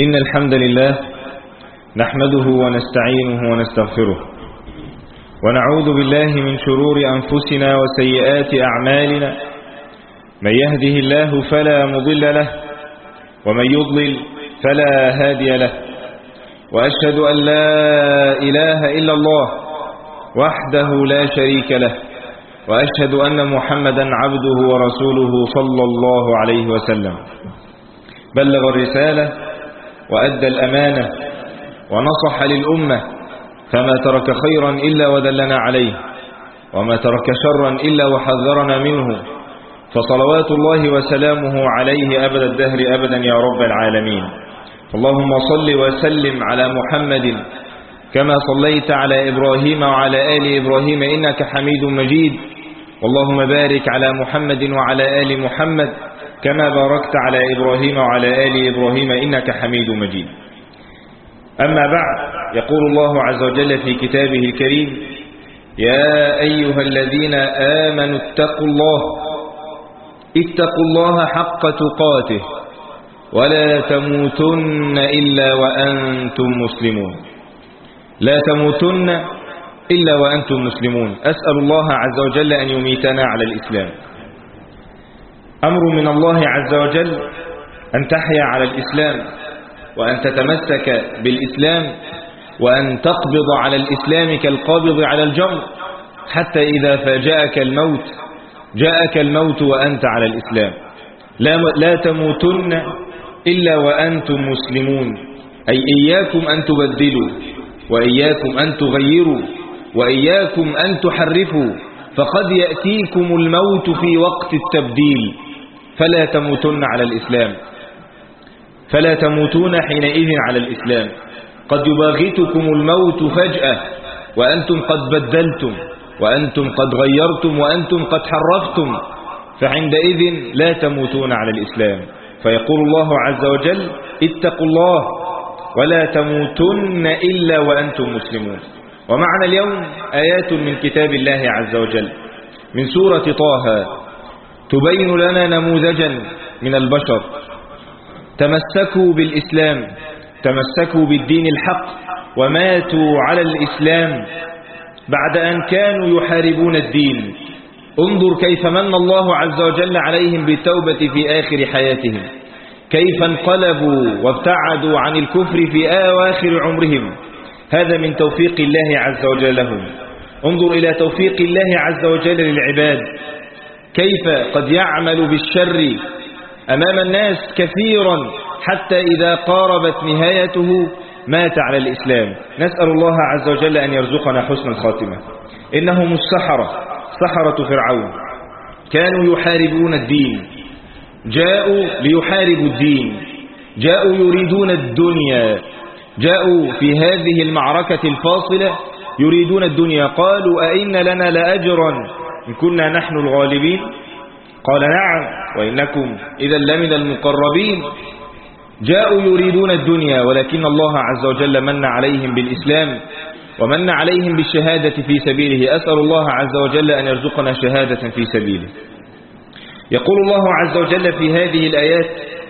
إن الحمد لله نحمده ونستعينه ونستغفره ونعوذ بالله من شرور أنفسنا وسيئات أعمالنا. من يهده الله فلا مضل له ومن يضلل فلا هادي له، وأشهد أن لا إله إلا الله وحده لا شريك له، وأشهد أن محمدا عبده ورسوله صلى الله عليه وسلم. بلغ الرسالة وأدى الأمانة ونصح للأمة، فما ترك خيرا إلا ودلنا عليه، وما ترك شرا إلا وحذرنا منه، فصلوات الله وسلامه عليه أبد الدهر أبدا يا رب العالمين. اللهم صل وسلم على محمد كما صليت على إبراهيم وعلى آل إبراهيم إنك حميد مجيد. اللهم بارك على محمد وعلى آل محمد كما باركت على إبراهيم وعلى آل إبراهيم إنك حميد مجيد. أما بعد، يقول الله عز وجل في كتابه الكريم: يا أيها الذين آمنوا اتقوا الله حق تقاته ولا تموتن إلا وأنتم مسلمون. لا تموتن إلا وأنتم مسلمون. أسأل الله عز وجل أن يميتنا على الإسلام. أمر من الله عز وجل أن تحيا على الإسلام، وأن تتمسك بالإسلام، وأن تقبض على الإسلام كالقابض على الجمر، حتى إذا فاجأك الموت جاءك الموت وأنت على الإسلام. لا تموتن إلا وأنتم مسلمون، أي إياكم أن تبدلوا، وإياكم أن تغيروا، وإياكم أن تحرفوا، فقد يأتيكم الموت في وقت التبديل. فلا تموتن على الإسلام، فلا تموتون حينئذ على الإسلام. قد يباغتكم الموت فجأة وأنتم قد بدلتم، وأنتم قد غيرتم، وأنتم قد حرفتم، فعندئذ لا تموتون على الإسلام. فيقول الله عز وجل: اتقوا الله ولا تموتن إلا وأنتم مسلمون. ومعنا اليوم آيات من كتاب الله عز وجل من سورة طه تبين لنا نموذجا من البشر تمسكوا بالإسلام، تمسكوا بالدين الحق، وماتوا على الإسلام بعد أن كانوا يحاربون الدين. انظر كيف من الله عز وجل عليهم بالتوبة في آخر حياتهم، كيف انقلبوا وابتعدوا عن الكفر في آخر عمرهم. هذا من توفيق الله عز وجل لهم. انظر إلى توفيق الله عز وجل للعباد، كيف قد يعمل بالشر أمام الناس كثيرا حتى إذا قاربت نهايته مات على الإسلام. نسأل الله عز وجل أن يرزقنا حسن الخاتمة. إنهم سحرة فرعون كانوا يحاربون الدين، جاءوا ليحاربوا الدين، جاءوا يريدون الدنيا، جاءوا في هذه المعركة الفاصلة يريدون الدنيا. قالوا: أئن لنا لأجرا إن كنا نحن الغالبين؟ قال: نعم، وإنكم إذا لمن المقربين. جاءوا يريدون الدنيا، ولكن الله عز وجل من عليهم بالإسلام، ومن عليهم بالشهادة في سبيله. أسأل الله عز وجل أن يرزقنا شهادة في سبيله. يقول الله عز وجل في هذه الآيات: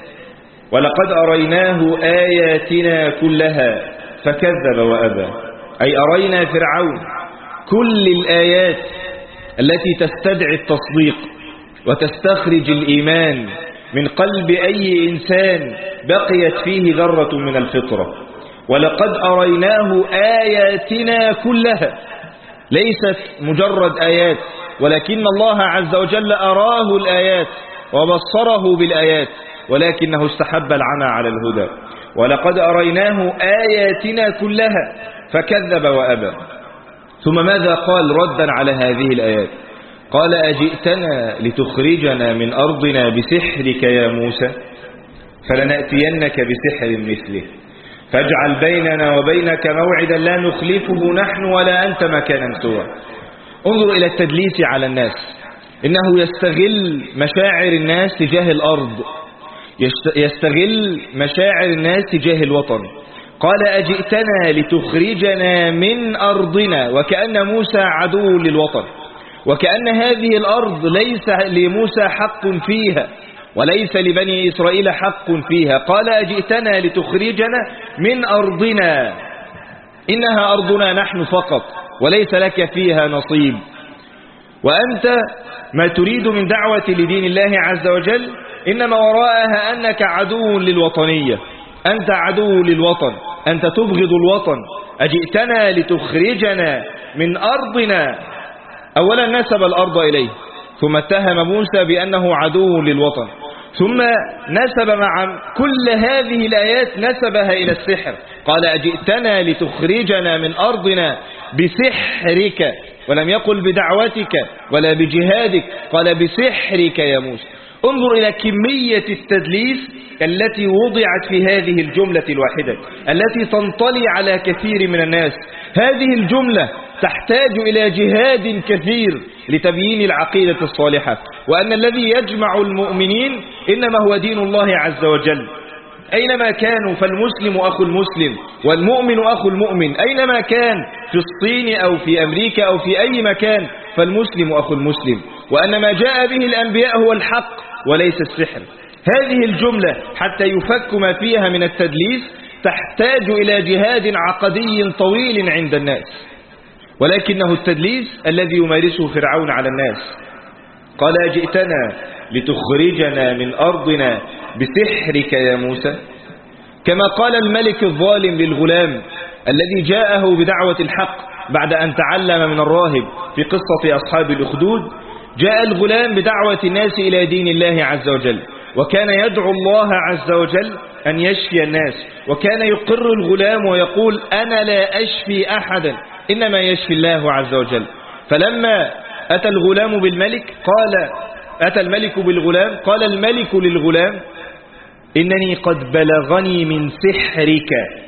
ولقد أريناه آياتنا كلها فكذب وأبى. أي أرينا فرعون كل الآيات التي تستدعي التصديق وتستخرج الإيمان من قلب أي إنسان بقيت فيه ذرة من الفطرة. ولقد أريناه آياتنا كلها، ليست مجرد آيات، ولكن الله عز وجل أراه الآيات وبصره بالآيات، ولكنه استحب العمى على الهدى. ولقد أريناه آياتنا كلها فكذب وأبى. ثم ماذا قال ردا على هذه الآيات؟ قال: أجئتنا لتخرجنا من أرضنا بسحرك يا موسى؟ فلنأتينك بسحر مثله فاجعل بيننا وبينك موعدا لا نخلفه نحن ولا أنت مكانا سوى. انظر إلى التدليس على الناس. إنه يستغل مشاعر الناس تجاه الأرض، يستغل مشاعر الناس تجاه الوطن. قال: أجئتنا لتخرجنا من أرضنا، وكأن موسى عدو للوطن، وكأن هذه الأرض ليس لموسى حق فيها، وليس لبني إسرائيل حق فيها. قال أجئتنا لتخرجنا من أرضنا، إنها أرضنا نحن فقط وليس لك فيها نصيب، وأنت ما تريد من دعوة لدين الله عز وجل إنما وراءها أنك عدو للوطنية، أنت عدو للوطن، أنت تبغض الوطن. أجئتنا لتخرجنا من أرضنا. أولا نسب الأرض إليه، ثم اتهم موسى بأنه عدو للوطن، ثم نسب مع كل هذه الآيات نسبها إلى السحر. قال أجئتنا لتخرجنا من أرضنا بسحرك، ولم يقل بدعوتك ولا بجهادك، قال بسحرك يا موسى. انظر إلى كمية التدليس التي وضعت في هذه الجملة الواحدة التي تنطلي على كثير من الناس. هذه الجملة تحتاج إلى جهاد كثير لتبيين العقيدة الصالحة، وأن الذي يجمع المؤمنين إنما هو دين الله عز وجل. أينما كانوا فالمسلم أخو المسلم والمؤمن أخو المؤمن، أينما كان في الصين أو في أمريكا أو في أي مكان فالمسلم أخو المسلم، وأن ما جاء به الأنبياء هو الحق وليس السحر. هذه الجملة حتى يفك ما فيها من التدليس تحتاج إلى جهاد عقدي طويل عند الناس، ولكنه التدليس الذي يمارسه فرعون على الناس. قال أجئتنا لتخرجنا من أرضنا بسحرك يا موسى، كما قال الملك الظالم للغلام الذي جاءه بدعوة الحق بعد أن تعلم من الراهب في قصة أصحاب الأخدود. جاء الغلام بدعوة الناس إلى دين الله عز وجل، وكان يدعو الله عز وجل أن يشفي الناس، وكان يقر الغلام ويقول أنا لا أشفي أحدا إنما يشفي الله عز وجل. فلما أتى الغلام بالملك أتى الملك بالغلام قال الملك للغلام إنني قد بلغني من سحرك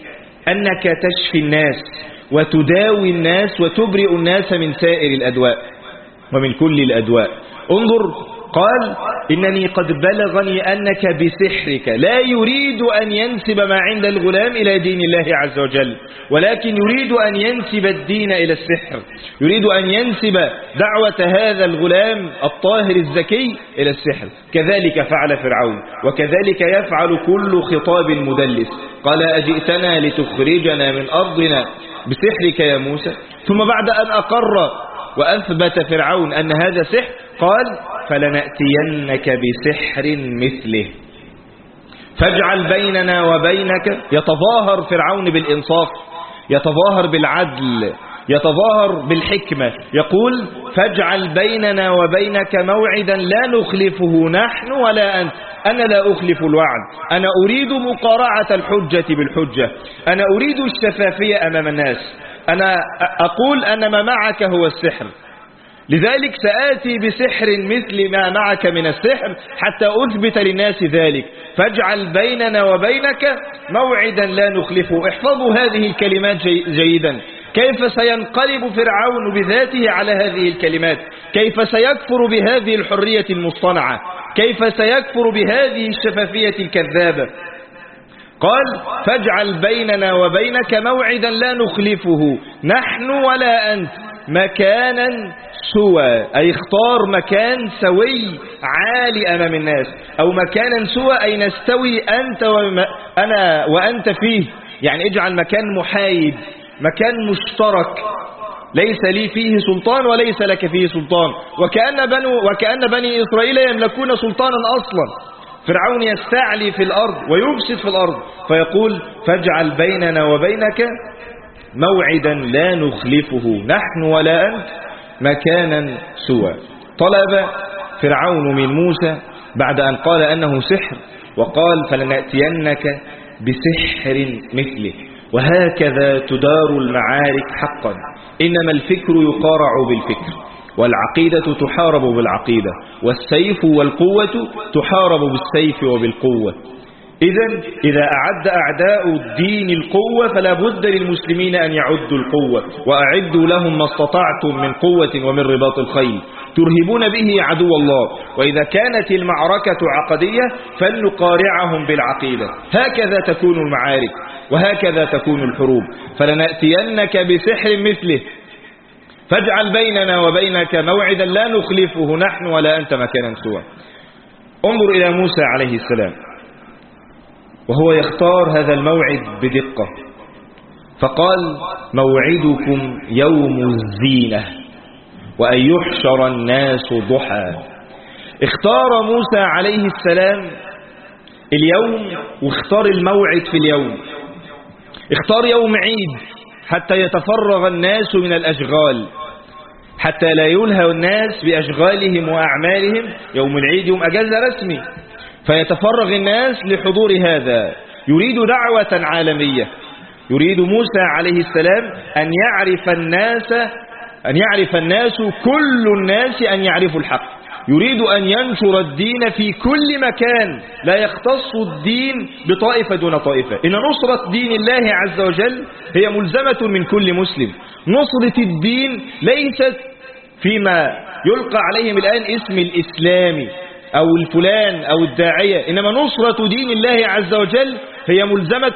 أنك تشفي الناس وتداوي الناس وتبرئ الناس من سائر الأدواء ومن كل الأدواء. انظر، قال إنني قد بلغني أنك بسحرك، لا يريد أن ينسب ما عند الغلام إلى دين الله عز وجل، ولكن يريد أن ينسب الدين إلى السحر، يريد أن ينسب دعوة هذا الغلام الطاهر الزكي إلى السحر. كذلك فعل فرعون، وكذلك يفعل كل خطاب مدلس. قال أجئتنا لتخرجنا من أرضنا بسحرك يا موسى. ثم بعد أن أقر وأثبت فرعون أن هذا سحر قال فلنأتينك بسحر مثله فاجعل بيننا وبينك. يتظاهر فرعون بالإنصاف، يتظاهر بالعدل، يتظاهر بالحكمة، يقول فاجعل بيننا وبينك موعدا لا نخلفه نحن ولا أنت. أنا لا أخلف الوعد، أنا أريد مقارعة الحجة بالحجة، أنا أريد الشفافية أمام الناس، أنا أقول أن ما معك هو السحر، لذلك سآتي بسحر مثل ما معك من السحر حتى أثبت للناس ذلك. فاجعل بيننا وبينك موعدا لا نخلفه. احفظوا هذه الكلمات جيدا. كيف سينقلب فرعون بذاته على هذه الكلمات، كيف سيكفر بهذه الحرية المصطنعة، كيف سيكفر بهذه الشفافية الكذابة. قال فاجعل بيننا وبينك موعدا لا نخلفه نحن ولا أنت مكانا سوى، أي اختار مكان سوي عالي أمام الناس، أو مكانا سوى أي نستوي أنت أنا وأنت فيه، يعني اجعل مكان محايد، مكان مشترك ليس لي فيه سلطان وليس لك فيه سلطان. وكأن بني إسرائيل يملكون سلطانا أصلا. فرعون يستعلي في الأرض ويفسد في الأرض، فيقول فاجعل بيننا وبينك موعدا لا نخلفه نحن ولا أنت مكانا سوى. طلب فرعون من موسى بعد أن قال أنه سحر، وقال فلنأتينك بسحر مثله. وهكذا تدار المعارك حقا، إنما الفكر يقارع بالفكر، والعقيدة تحارب بالعقيدة، والسيف والقوة تحارب بالسيف وبالقوة. إذا أعد أعداء الدين القوة فلا بد للمسلمين أن يعدوا القوة. وأعدوا لهم ما استطعتم من قوة ومن رباط الخيل ترهبون به عدو الله. وإذا كانت المعركة عقدية فلنقارعهم بالعقيدة. هكذا تكون المعارك وهكذا تكون الحروب. فلنأتينك بسحر مثله فاجعل بيننا وبينك موعدا لا نخلفه نحن ولا أنت مكانا سوى. انظر إلى موسى عليه السلام وهو يختار هذا الموعد بدقة، فقال موعدكم يوم الزينة وأن يحشر الناس ضحى. اختار موسى عليه السلام اليوم واختار الموعد في اليوم، اختار يوم عيد حتى يتفرغ الناس من الأشغال، حتى لا يلهى الناس بأشغالهم وأعمالهم. يوم العيد يوم أجازة رسمي، فيتفرغ الناس لحضور هذا. يريد دعوة عالمية، يريد موسى عليه السلام أن يعرف الناس كل الناس أن يعرفوا الحق. يريد أن ينشر الدين في كل مكان، لا يختص الدين بطائفة دون طائفة. إن نصرة دين الله عز وجل هي ملزمة من كل مسلم. نصرة الدين ليست فيما يلقى عليهم الآن اسم الإسلامي أو الفلان أو الداعية، إنما نصرة دين الله عز وجل هي ملزمة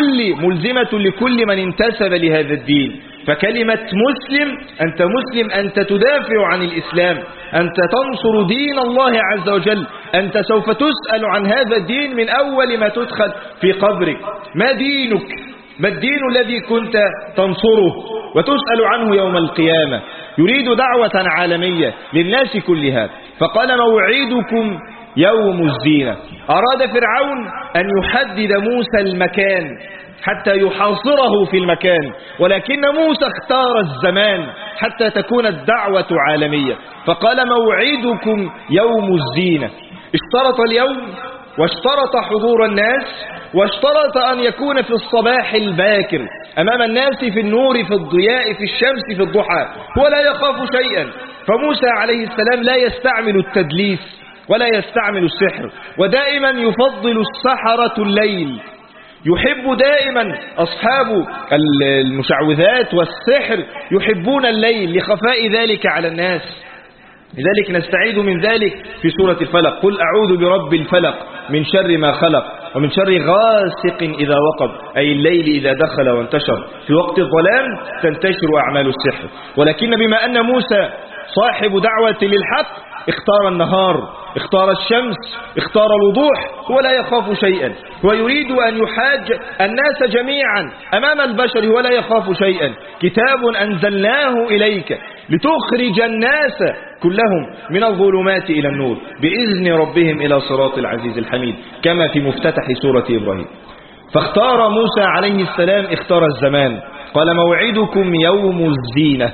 لكل من انتسب لهذا الدين. فكلمة مسلم، أنت مسلم، أنت تدافع عن الإسلام، أنت تنصر دين الله عز وجل، أنت سوف تسأل عن هذا الدين من أول ما تدخل في قبرك. ما دينك؟ ما الدين الذي كنت تنصره؟ وتسأل عنه يوم القيامة. يريد دعوة عالمية للناس كلها، فقال موعدكم يوم الزينة. أراد فرعون أن يحدد موسى المكان حتى يحاصره في المكان، ولكن موسى اختار الزمان حتى تكون الدعوة عالمية، فقال موعدكم يوم الزينة. اشترط اليوم واشترط حضور الناس واشترط أن يكون في الصباح الباكر أمام الناس، في النور، في الضياء، في الشمس، في الضحى. هو لا يخاف شيئا. فموسى عليه السلام لا يستعمل التدليس ولا يستعمل السحر، ودائما يفضل السحرة الليل. يحب دائما أصحاب المشعوذات والسحر يحبون الليل لخفاء ذلك على الناس. لذلك نستعيذ من ذلك في سورة الفلق: قل أعوذ برب الفلق من شر ما خلق ومن شر غاسق إذا وقب، أي الليل إذا دخل وانتشر. في وقت الظلام تنتشر أعمال السحر، ولكن بما أن موسى صاحب دعوة للحق اختار النهار، اختار الشمس، اختار الوضوح. هو لا يخاف شيئا، هو يريد أن يحاج الناس جميعا أمام البشر، هو لا يخاف شيئا. كتاب أنزلناه إليك لتخرج الناس كلهم من الظلمات إلى النور بإذن ربهم إلى صراط العزيز الحميد، كما في مفتتح سورة إبراهيم. فاختار موسى عليه السلام، اختار الزمان، قال موعدكم يوم الزينة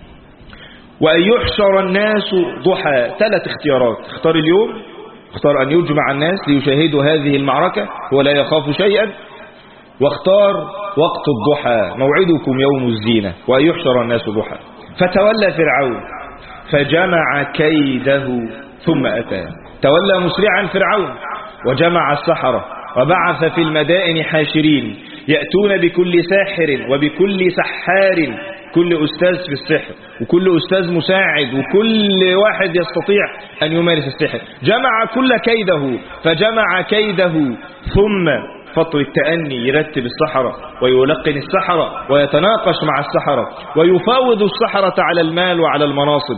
وأن يحشر الناس ضحى. 3 اختيارات: اختار اليوم، اختار أن يجمع الناس ليشاهدوا هذه المعركة، هو لا يخاف شيئا، واختار وقت الضحى، موعدكم يوم الزينة وأن يحشر الناس ضحى. فتولى فرعون فجمع كيده ثم أتى. تولى مسرعا فرعون وجمع السحرة وبعث في المدائن حاشرين يأتون بكل ساحر وبكل سحار، كل أستاذ في السحر وكل أستاذ مساعد وكل واحد يستطيع أن يمارس السحر. جمع كل كيده، فجمع كيده ثم فطر التأني، يرتب السحرة ويلقن السحرة ويتناقش مع السحرة ويفاوض السحرة على المال وعلى المناصب.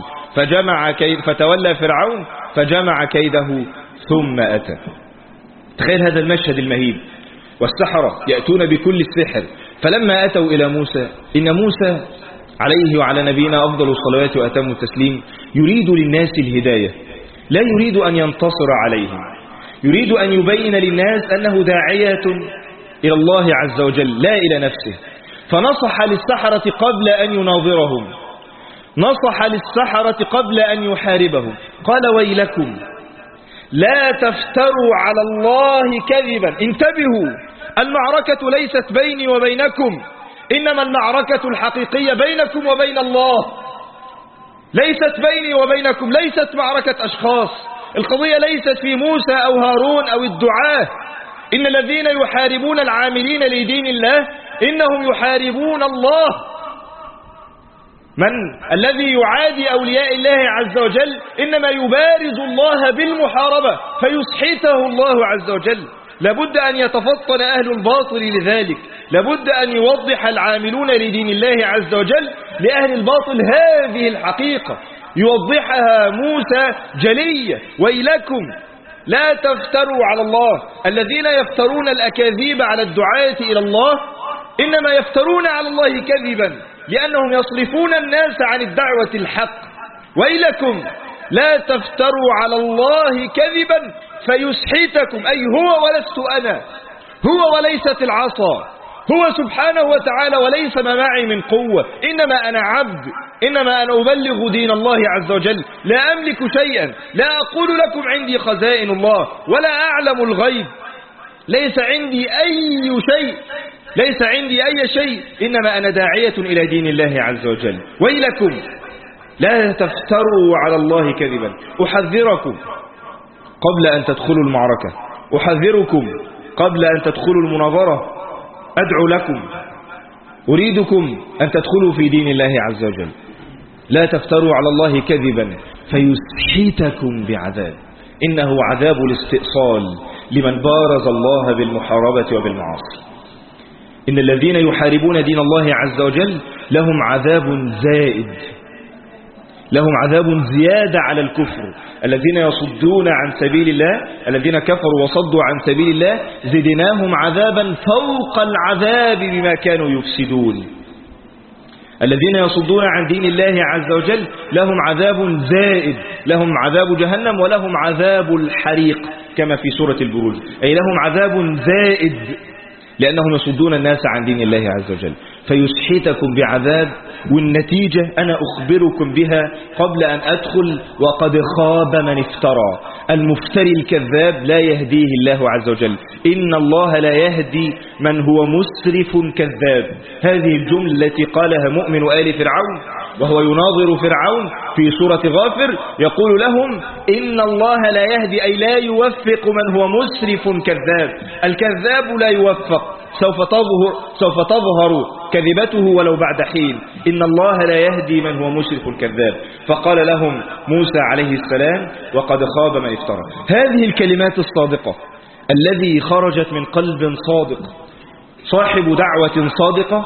فتولى فرعون فجمع كيده ثم أتى. تخيل هذا المشهد المهيب، والسحرة يأتون بكل السحر. فلما أتوا إلى موسى، إن موسى عليه وعلى نبينا أفضل الصلوات وأتم التسليم يريد للناس الهداية، لا يريد أن ينتصر عليهم، يريد أن يبين للناس أنه داعية إلى الله عز وجل لا إلى نفسه. فنصح للسحرة قبل أن يناظرهم، نصح للسحرة قبل أن يحاربهم، قال ويلكم لا تفتروا على الله كذبا. انتبهوا، المعركة ليست بيني وبينكم، إنما المعركة الحقيقية بينكم وبين الله، ليست بيني وبينكم، ليست معركة أشخاص. القضية ليست في موسى أو هارون أو الدعاة. إن الذين يحاربون العاملين لدين الله إنهم يحاربون الله. من الذي يعادي أولياء الله عز وجل إنما يبارز الله بالمحاربة فيسحته الله عز وجل. لابد أن يتفطن أهل الباطل لذلك، لابد أن يوضح العاملون لدين الله عز وجل لأهل الباطل هذه الحقيقة، يوضحها موسى جلية. ويلكم لا تفتروا على الله. الذين يفترون الأكاذيب على الدعاة إلى الله إنما يفترون على الله كذبا، لأنهم يصرفون الناس عن الدعوة الحق. ويلكم لا تفتروا على الله كذبا فيسحتكم، أي هو ولست أنا، هو وليست العصا، هو سبحانه وتعالى وليس ما معي من قوة، إنما أنا عبد، إنما أنا أبلغ دين الله عز وجل، لا أملك شيئا، لا أقول لكم عندي خزائن الله ولا أعلم الغيب، ليس عندي أي شيء، إنما أنا داعية إلى دين الله عز وجل. ويلكم لا تفتروا على الله كذبا. أحذركم قبل أن تدخلوا المعركة، أحذركم قبل أن تدخلوا المناظرة، أدعو لكم، أريدكم أن تدخلوا في دين الله عز وجل. لا تفتروا على الله كذبا فيسحتكم بعذاب، إنه عذاب الاستئصال لمن بارز الله بالمحاربة وبالمعاصي. إن الذين يحاربون دين الله عز وجل لهم عذاب زائد، لهم عذاب زيادة على الكفر. الذين يصدون عن سبيل الله، الذين كفروا وصدوا عن سبيل الله زدناهم عذابا فوق العذاب بما كانوا يفسدون. الذين يصدون عن دين الله عز وجل لهم عذاب زائد، لهم عذاب جهنم ولهم عذاب الحريق كما في سورة البروج، أي لهم عذاب زائد لأنهم يصدون الناس عن دين الله عز وجل. فيسحتكم بعذاب، والنتيجة أنا أخبركم بها قبل أن أدخل. وقد خاب من افترى، المفتري الكذاب لا يهديه الله عز وجل. إن الله لا يهدي من هو مسرف كذاب. هذه الجملة التي قالها مؤمن آل فرعون وهو يناظر فرعون في سورة غافر، يقول لهم إن الله لا يهدي، أي لا يوفق من هو مسرف كذاب. الكذاب لا يوفق، سوف تظهر كذبته ولو بعد حين. إن الله لا يهدي من هو مسرف كذاب. فقال لهم موسى عليه السلام وقد خاب من افترى. هذه الكلمات الصادقة الذي خرجت من قلب صادق صاحب دعوة صادقة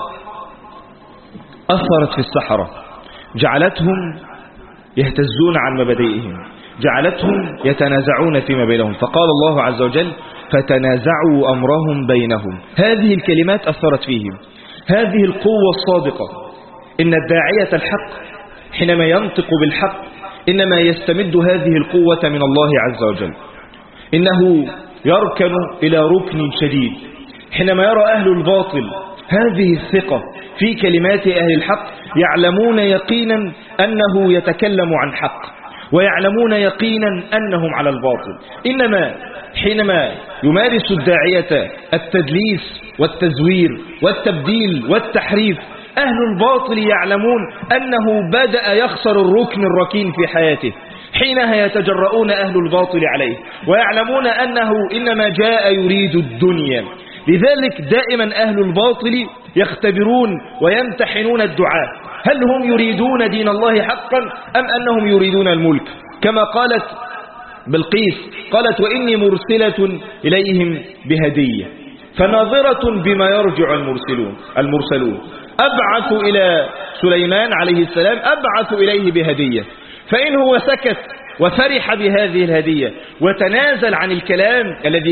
أثرت في السحرة، جعلتهم يهتزون عن مبادئهم، جعلتهم يتنازعون فيما بينهم. فقال الله عز وجل فتنازعوا أمرهم بينهم. هذه الكلمات أثرت فيهم، هذه القوة الصادقة. إن الداعية الحق حينما ينطق بالحق إنما يستمد هذه القوة من الله عز وجل. إنه يركن إلى ركن شديد حينما يرى أهل الباطل هذه الثقة في كلمات أهل الحق، يعلمون يقينا أنه يتكلم عن حق، ويعلمون يقينا أنهم على الباطل. إنما حينما يمارس الداعية التدليس والتزوير والتبديل والتحريف، أهل الباطل يعلمون أنه بدأ يخسر الركن الركين في حياته، حينها يتجرؤون أهل الباطل عليه، ويعلمون أنه إنما جاء يريد الدنيا. لذلك دائما أهل الباطل يختبرون ويمتحنون الدعاء، هل هم يريدون دين الله حقا أم أنهم يريدون الملك؟ كما قالت بلقيس، قالت وإني مرسلة إليهم بهدية فناظرة بما يرجع المرسلون. أبعث إلى سليمان عليه السلام، أبعث إليه بهدية، فإن هو سكت وفرح بهذه الهدية وتنازل عن الكلام الذي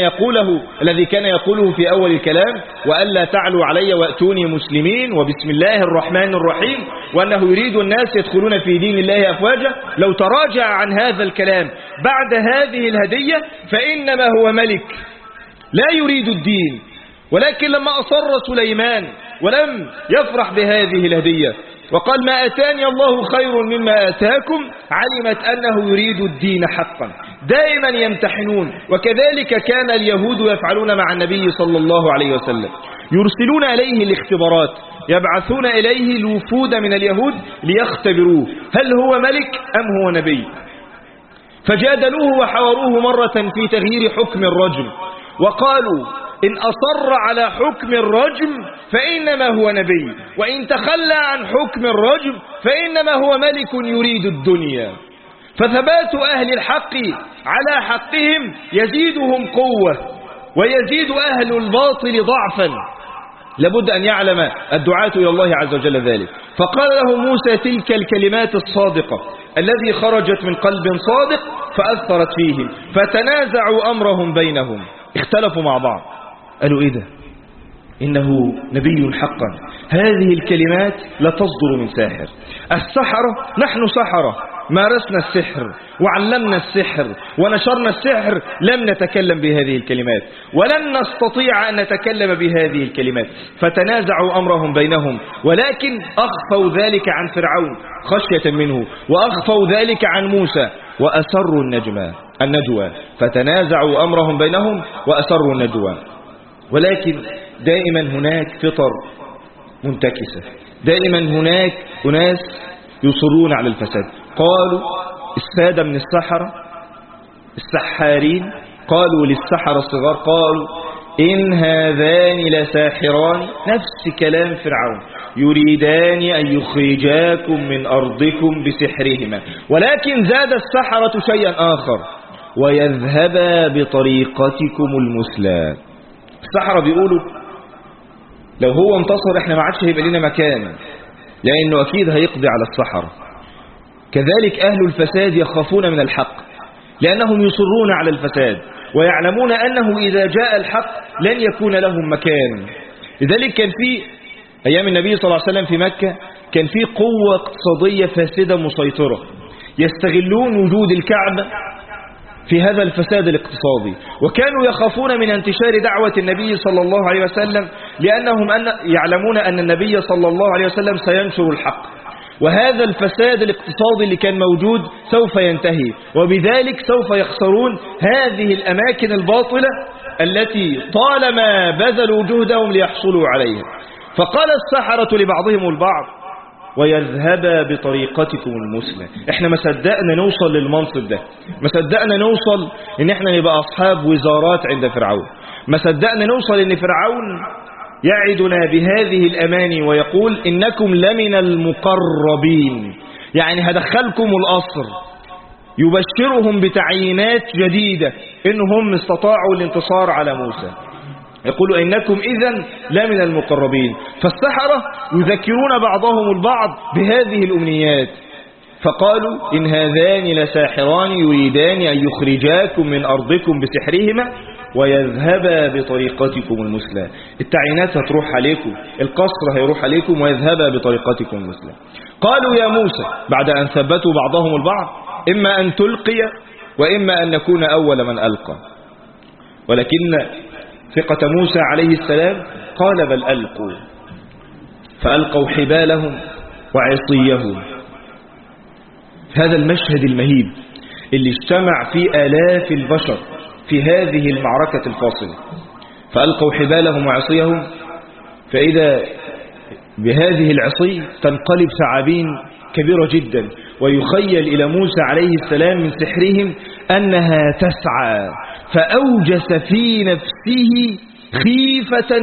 كان يقوله في أول الكلام، وألا تعلوا علي وأتوني مسلمين وبسم الله الرحمن الرحيم، وأنه يريد الناس يدخلون في دين الله أفواجا، لو تراجع عن هذا الكلام بعد هذه الهدية فإنما هو ملك لا يريد الدين. ولكن لما أصر سليمان ولم يفرح بهذه الهدية وقال ما أتاني الله خير مما آتاكم، علمت أنه يريد الدين حقا. دائما يمتحنون، وكذلك كان اليهود يفعلون مع النبي صلى الله عليه وسلم، يرسلون إليه الاختبارات، يبعثون إليه الوفود من اليهود ليختبروه هل هو ملك أم هو نبي. فجادلوه وحاوروه مرة في تغيير حكم الرجم، وقالوا إن أصر على حكم الرجم فإنما هو نبي، وإن تخلى عن حكم الرجم فإنما هو ملك يريد الدنيا. فثبات أهل الحق على حقهم يزيدهم قوة، ويزيد أهل الباطل ضعفا. لابد أن يعلم الدعاة إلى الله عز وجل ذلك. فقال له موسى تلك الكلمات الصادقة الذي خرجت من قلب صادق فأثرت فيهم، فتنازعوا أمرهم بينهم، اختلفوا مع بعض، قالوا إيه ده؟ إنه نبي حقا، هذه الكلمات لا تصدر من ساحر. السحرة نحن سحرة، مارسنا السحر وعلمنا السحر ونشرنا السحر، لم نتكلم بهذه الكلمات ولن نستطيع أن نتكلم بهذه الكلمات. فتنازعوا أمرهم بينهم، ولكن أخفوا ذلك عن فرعون خشية منه، وأخفوا ذلك عن موسى وأسروا النجوى. فتنازعوا أمرهم بينهم وأسروا النجوى. ولكن دائما هناك فطر منتكسة، دائما هناك أناس يصرون على الفساد. قالوا السادة من السحرة السحارين قالوا للسحرة الصغار، قالوا إن هذان لساحران، نفس كلام فرعون، يريدان أن يخرجاكم من أرضكم بسحرهما. ولكن زاد السحرة شيئا آخر، ويذهبا بطريقتكم المثلى. السحرة بيقولوا لو هو انتصر احنا ما عادش هيبقى لنا مكان، لأنه أكيد هيقضي على السحرة. كذلك أهل الفساد يخافون من الحق، لأنهم يصرون على الفساد ويعلمون أنه إذا جاء الحق لن يكون لهم مكان. لذلك كان في أيام النبي صلى الله عليه وسلم في مكة كان في قوة اقتصادية فاسدة مسيطرة، يستغلون وجود الكعبة في هذا الفساد الاقتصادي، وكانوا يخافون من انتشار دعوة النبي صلى الله عليه وسلم، لأنهم يعلمون أن النبي صلى الله عليه وسلم سينشر الحق، وهذا الفساد الاقتصادي اللي كان موجود سوف ينتهي، وبذلك سوف يخسرون هذه الأماكن الباطلة التي طالما بذلوا جهدهم ليحصلوا عليها. فقال السحرة لبعضهم البعض ويذهبا بطريقتكم المثلى. احنا ما صدقنا نوصل للمنصب ده، ما صدقنا نوصل ان احنا نبقى اصحاب وزارات عند فرعون، ما صدقنا نوصل ان فرعون يعدنا بهذه الاماني ويقول انكم لمن المقربين، يعني هدخلكم القصر، يبشرهم بتعيينات جديدة انهم استطاعوا الانتصار على موسى، يقول إنكم إذن لمن المقربين. فالسحرة يذكرون بعضهم البعض بهذه الأمنيات، فقالوا إن هذان لساحران يريدان أن يخرجاكم من أرضكم بسحرهما ويذهبا بطريقتكم المثلى. التعيينات هتروح عليكم، القصر هيروح عليكم، ويذهبا بطريقتكم المثلى. قالوا يا موسى بعد أن ثبتوا بعضهم البعض إما أن تلقي وإما أن نكون أول من ألقى. ولكن ثقة موسى عليه السلام قال بل ألقوا، فألقوا حبالهم وعصيهم. هذا المشهد المهيب اللي اجتمع فيه آلاف البشر في هذه المعركة الفاصلة، فألقوا حبالهم وعصيهم، فإذا بهذه العصي تنقلب ثعابين كبيرة جدا، ويخيل إلى موسى عليه السلام من سحرهم أنها تسعى، فأوجس في نفسه خيفة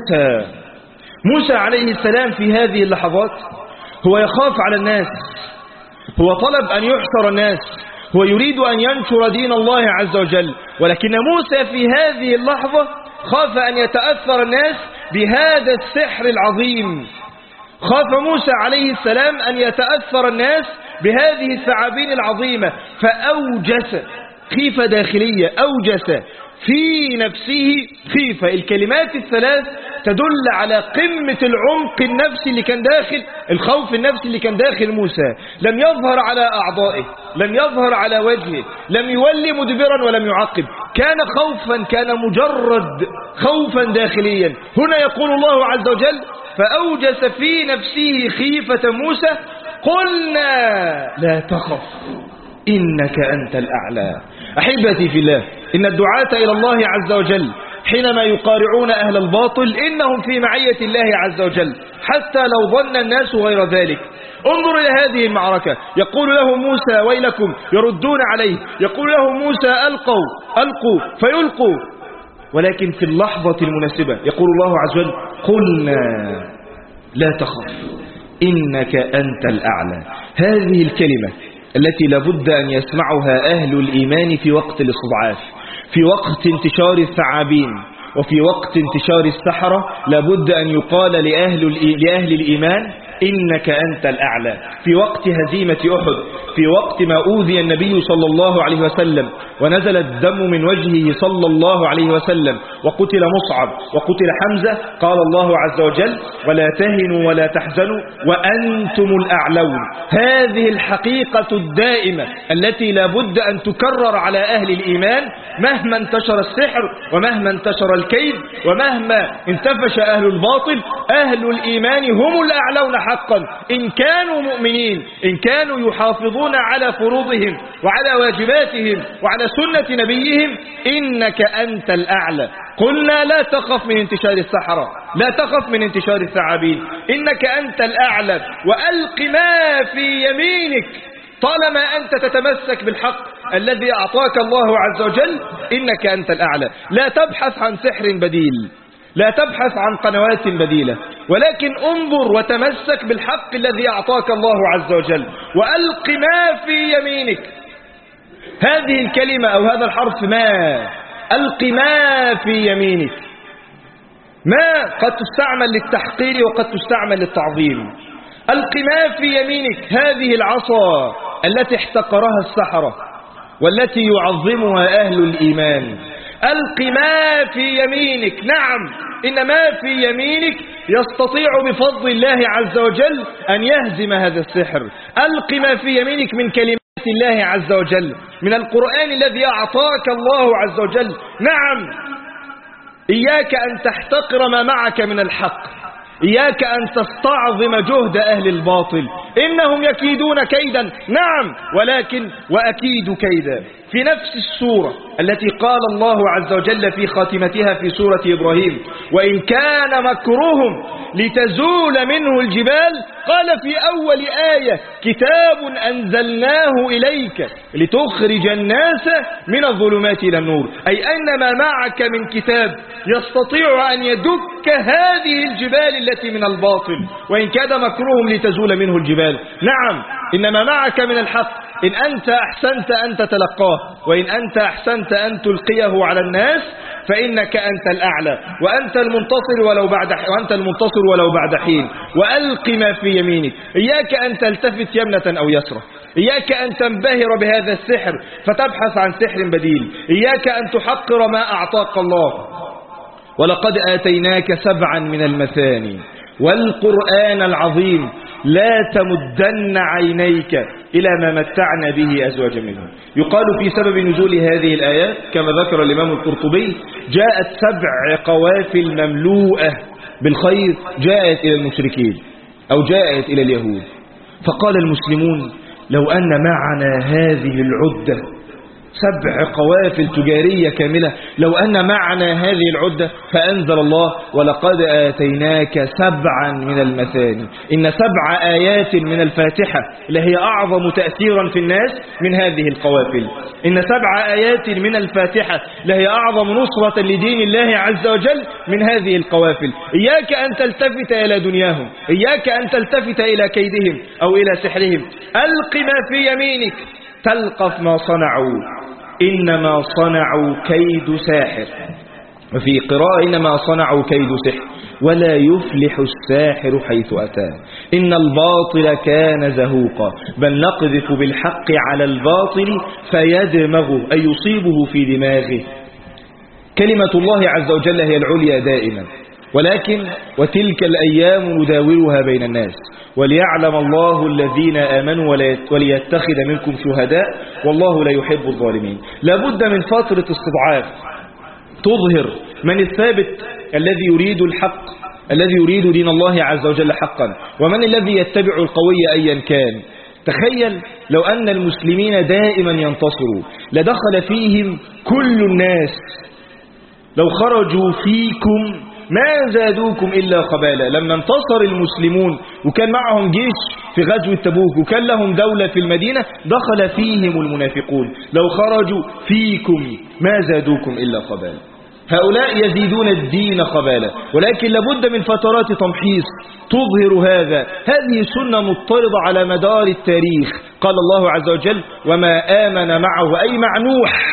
موسى عليه السلام في هذه اللحظات هو يخاف على الناس، هو طلب أن يحشر الناس، هو يريد أن ينشر دين الله عز وجل، ولكن موسى في هذه اللحظة خاف أن يتأثر الناس بهذا السحر العظيم، خاف موسى عليه السلام أن يتأثر الناس بهذه الثعابين العظيمة، فأوجس خيفة داخلية، أوجس في نفسه خيفة. الكلمات الثلاث تدل على قمة العمق النفسي اللي كان داخل، الخوف النفسي اللي كان داخل موسى، لم يظهر على أعضائه، لم يظهر على وجهه، لم يولي مدبرا ولم يعقب، كان خوفا، كان مجرد خوفا داخليا. هنا يقول الله عز وجل فأوجس في نفسه خيفة موسى قلنا لا تخف إنك أنت الأعلى. أحبتي في الله، إن الدعاة إلى الله عز وجل حينما يقارعون أهل الباطل إنهم في معية الله عز وجل، حتى لو ظن الناس غير ذلك. انظر إلى هذه المعركة، يقول لهم موسى ويلكم، يردون عليه، يقول لهم موسى ألقوا فيلقوا، ولكن في اللحظة المناسبة يقول الله عز وجل قلنا لا تخف إنك أنت الأعلى. هذه الكلمة التي لابد أن يسمعها أهل الإيمان في وقت الاستضعاف، في وقت انتشار الثعابين، وفي وقت انتشار السحرة لابد أن يقال لأهل الإيمان إنك أنت الأعلى. في وقت هزيمة أحد، في وقت ما أوذي النبي صلى الله عليه وسلم ونزل الدم من وجهه صلى الله عليه وسلم وقتل مصعب وقتل حمزة، قال الله عز وجل: ولا تهنوا ولا تحزنوا وأنتم الأعلون. هذه الحقيقة الدائمة التي لابد أن تكرر على أهل الإيمان مهما انتشر السحر ومهما انتشر الكيد ومهما انتفش أهل الباطل. أهل الإيمان هم الأعلون حقا إن كانوا مؤمنين، إن كانوا يحافظون على فروضهم وعلى واجباتهم وعلى سنة نبيهم. إنك أنت الأعلى. قلنا لا تخف من انتشار السحرة، لا تخف من انتشار الثعابين، إنك أنت الأعلى. وألق ما في يمينك طالما أنت تتمسك بالحق الذي أعطاك الله عز وجل. إنك أنت الأعلى. لا تبحث عن سحر بديل، لا تبحث عن قنوات بديلة، ولكن انظر وتمسك بالحق الذي أعطاك الله عز وجل. وألق ما في يمينك. هذه الكلمة أو هذا الحرف ما، ألق ما في يمينك. ما قد تستعمل للتحقير وقد تستعمل للتعظيم. ألق ما في يمينك، هذه العصا التي احتقرها السحرة والتي يعظمها أهل الإيمان. ألق ما في يمينك. نعم، إن ما في يمينك يستطيع بفضل الله عز وجل أن يهزم هذا السحر. ألق ما في يمينك من كلمات الله عز وجل، من القرآن الذي أعطاك الله عز وجل. نعم، إياك أن تحتقر ما معك من الحق، إياك أن تستعظم جهد أهل الباطل. إنهم يكيدون كيدا، نعم، ولكن وأكيد كيدا. في نفس السورة التي قال الله عز وجل في خاتمتها في سورة إبراهيم: وإن كان مكرهم لتزول منه الجبال، قال في أول آية: كتاب أنزلناه إليك لتخرج الناس من الظلمات إلى النور. أي أن ما معك من كتاب يستطيع أن يدك هذه الجبال التي من الباطل. وإن كاد مكرهم لتزول منه الجبال. نعم، إنما معك من الحق إن أنت أحسنت أن تتلقاه، وإن أنت أحسنت أن تلقيه على الناس، فإنك أنت الأعلى وأنت المنتصر ولو بعد حين. وألق ما في يمينك. إياك أن تلتفت يمنة أو يسرى، إياك أن تنبهر بهذا السحر فتبحث عن سحر بديل، إياك أن تحقر ما أعطاك الله. ولقد آتيناك 7 من المثاني والقرآن العظيم، لا تمدن عينيك إلى ما متعنا به أزواجا منهم. يقال في سبب نزول هذه الآيات كما ذكر الإمام القرطبي: جاءت 7 قوافل مملوءة بالخير جاءت إلى المشركين أو جاءت إلى اليهود، فقال المسلمون: لو أن معنا هذه العدة 7 قوافل تجارية كاملة، لو أن معنا هذه العدة. فأنزل الله: ولقد آتيناك 7 من المثاني. إن 7 آيات من الفاتحة لهي أعظم تأثيرا في الناس من هذه القوافل. إن 7 آيات من الفاتحة لهي أعظم نصرة لدين الله عز وجل من هذه القوافل. إياك أن تلتفت إلى دنياهم، إياك أن تلتفت إلى كيدهم أو إلى سحرهم. ألق ما في يمينك تلقف ما صنعوا، إنما صنعوا كيد ساحر. وفي قراءة: إنما صنعوا كيد سحر ولا يفلح الساحر حيث أتى، إن الباطل كان زهوقا، بل نقذف بالحق على الباطل فيدمغه أي يصيبه في دماغه. كلمة الله عز وجل هي العليا دائما، ولكن وتلك الأيام نداولها بين الناس وليعلم الله الذين آمنوا وليتخذ منكم شهداء والله لا يحب الظالمين. لابد من فترة استضعاف تظهر من الثابت الذي يريد الحق، الذي يريد دين الله عز وجل حقا، ومن الذي يتبع القوي أيا كان. تخيل لو أن المسلمين دائما ينتصروا لدخل فيهم كل الناس. لو خرجوا فيكم ما زادوكم إلا خبالا. لما انتصر المسلمون وكان معهم جيش في غزوة تبوك وكان لهم دولة في المدينة، دخل فيهم المنافقون. لو خرجوا فيكم ما زادوكم إلا خبالا. هؤلاء يزيدون الدين خبالا، ولكن لابد من فترات تمحيص تظهر هذا. هذه سنة مضطردة على مدار التاريخ. قال الله عز وجل: وما آمن معه أي مع نوح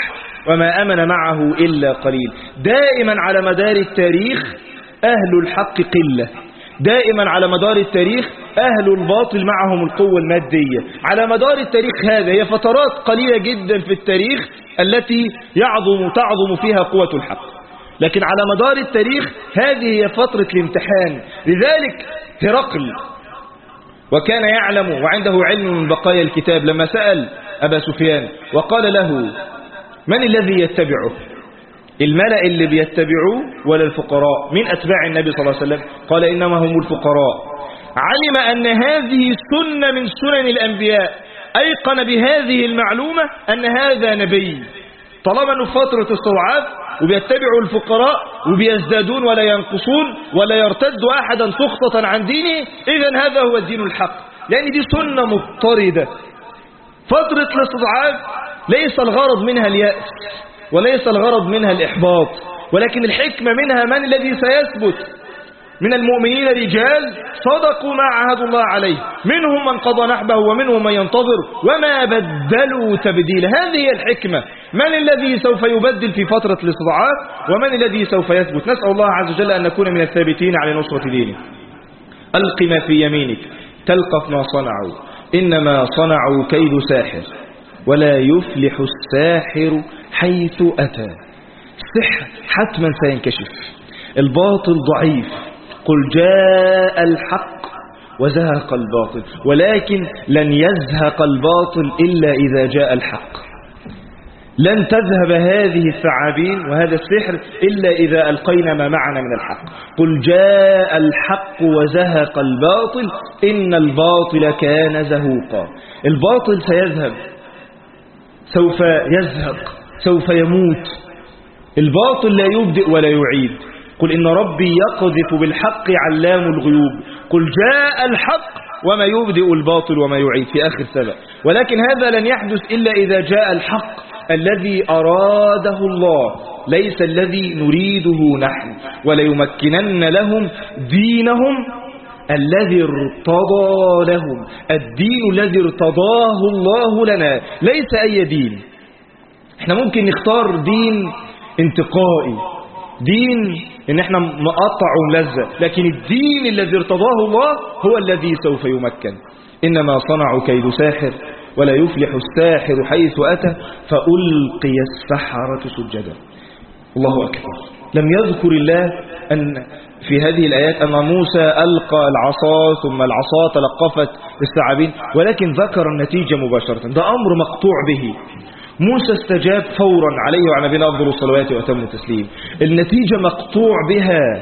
وما أمن معه إلا قليل. دائما على مدار التاريخ أهل الحق قلة، دائما على مدار التاريخ أهل الباطل معهم القوة المادية. على مدار التاريخ هذا هي فترات قليلة جدا في التاريخ التي تعظم فيها قوة الحق، لكن على مدار التاريخ هذه هي فترة الامتحان. لذلك هرقل وكان يعلم وعنده علم من بقايا الكتاب لما سأل أبا سفيان وقال له: من الذي يتبعه؟ الملأ اللي بيتبعوه ولا الفقراء؟ من أتباع النبي صلى الله عليه وسلم؟ قال: إنما هم الفقراء. علم أن هذه سنة من سنن الأنبياء، أيقن بهذه المعلومة أن هذا نبي. طالما أنه فترة استضعاف وبيتبعوا الفقراء وبيزدادون ولا ينقصون ولا يرتد أحدا سخطة عن دينه، إذن هذا هو الدين الحق، لأن دي سنة مضطردة. فترة الاستضعاف ليس الغرض منها اليأس وليس الغرض منها الإحباط، ولكن الحكمة منها من الذي سيثبت. من المؤمنين رجال صدقوا ما عاهدوا الله عليه، منهم من قضى نحبه ومنهم من ينتظر وما بدلوا تبديلا. هذه هي الحكمة. من الذي سوف يبدل في فترة الاستضعاف ومن الذي سوف يثبت؟ نسأل الله عز وجل أن نكون من الثابتين على نصرة دينه. ألق ما في يمينك تلقف ما صنعوا إنما صنعوا كيد ساحر ولا يفلح الساحر حيث أتى. السحر حتما سينكشف، الباطل ضعيف. قل جاء الحق وزهق الباطل، ولكن لن يزهق الباطل إلا إذا جاء الحق. لن تذهب هذه الثعابين وهذا السحر إلا إذا ألقينا ما معنا من الحق. قل جاء الحق وزهق الباطل إن الباطل كان زهوقا. الباطل سيذهب، سوف يزهق، سوف يموت. الباطل لا يبدئ ولا يعيد. قل إن ربي يقذف بالحق علام الغيوب. قل جاء الحق وما يبدئ الباطل وما يعيد في آخر سبع. ولكن هذا لن يحدث إلا إذا جاء الحق الذي أراده الله، ليس الذي نريده نحن. وليمكنن لهم دينهم الذي ارتضى لهم. الدين الذي ارتضاه الله لنا ليس أي دين. احنا ممكن نختار دين انتقائي، دين ان احنا مقطع وملزق، لكن الدين الذي ارتضاه الله هو الذي سوف يمكن. إنما صنعوا كيد ساحر ولا يفلح الساحر حيث أتى فألقي السحرة سجدا. الله أكبر. لم يذكر الله أن في هذه الآيات أن موسى ألقى العصا ثم العصا تلقفت الثعابين، ولكن ذكر النتيجة مباشرة. ده أمر مقطوع به. موسى استجاب فورا عليه وعلى نبينا أفضل الصلوات وأتم التسليم. النتيجة مقطوع بها.